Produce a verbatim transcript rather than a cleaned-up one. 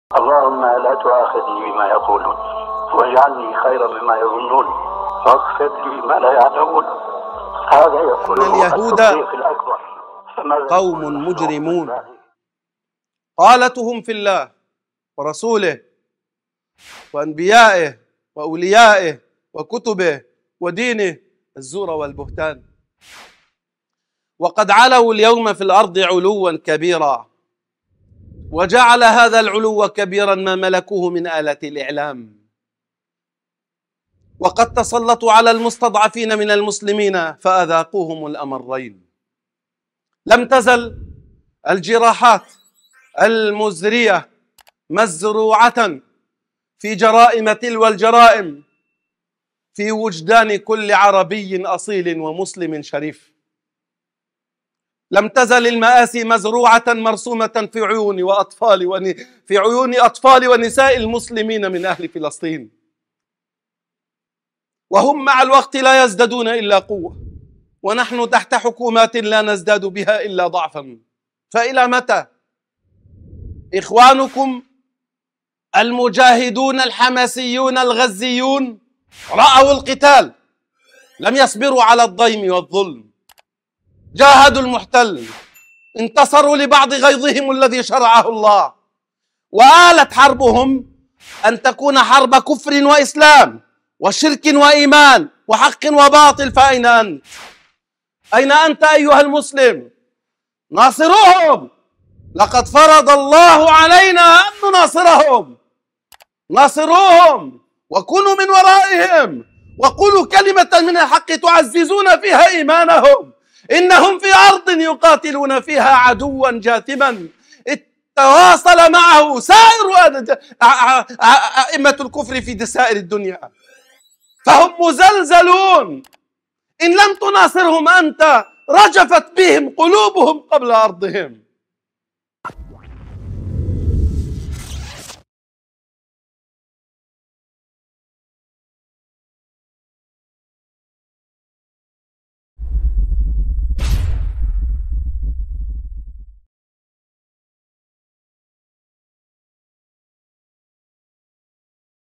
اللهم لا تؤاخذني بما يقولون واجعلني خيرا مما يظنون واغفر لي ما لا يعلمون. هذا يقول اليهود قوم مجرمون، قالتهم في الله ورسوله وأنبيائه وأوليائه وكتبه ودينه الزور والبهتان، وقد علوا اليوم في الأرض علوا كبيرا، وجعل هذا العلو كبيرا ما ملكوه من آلة الإعلام، وقد تسلطوا على المستضعفين من المسلمين فأذاقوهم الأمرين. لم تزل الجراحات المزرية مزروعة في جرائم تلو الجرائم في وجدان كل عربي أصيل ومسلم شريف. لم تزل المآسي مزروعة مرسومة في عيون وأطفال ون... في عيون أطفال ونساء المسلمين من أهل فلسطين، وهم مع الوقت لا يزدادون إلا قوة، ونحن تحت حكومات لا نزداد بها إلا ضعفا. فإلى متى؟ إخوانكم المجاهدون الحماسيون الغزيون رأوا القتال، لم يصبروا على الضيم والظلم، جاهدوا المحتل، انتصروا لبعض غيظهم الذي شرعه الله، وآلت حربهم أن تكون حرب كفر وإسلام وشرك وإيمان وحق وباطل. فأين أنت؟ أين أنت أيها المسلم؟ ناصروهم، لقد فرض الله علينا أن نناصرهم. ناصروهم وكونوا من ورائهم وقولوا كلمة من الحق تعززون فيها إيمانهم. إنهم في أرض يقاتلون فيها عدوا جاثما تواصل معه سائر أئمة الكفر في سائر الدنيا، فهم مزلزلون. إن لم تناصرهم أنت رجفت بهم قلوبهم قبل أرضهم.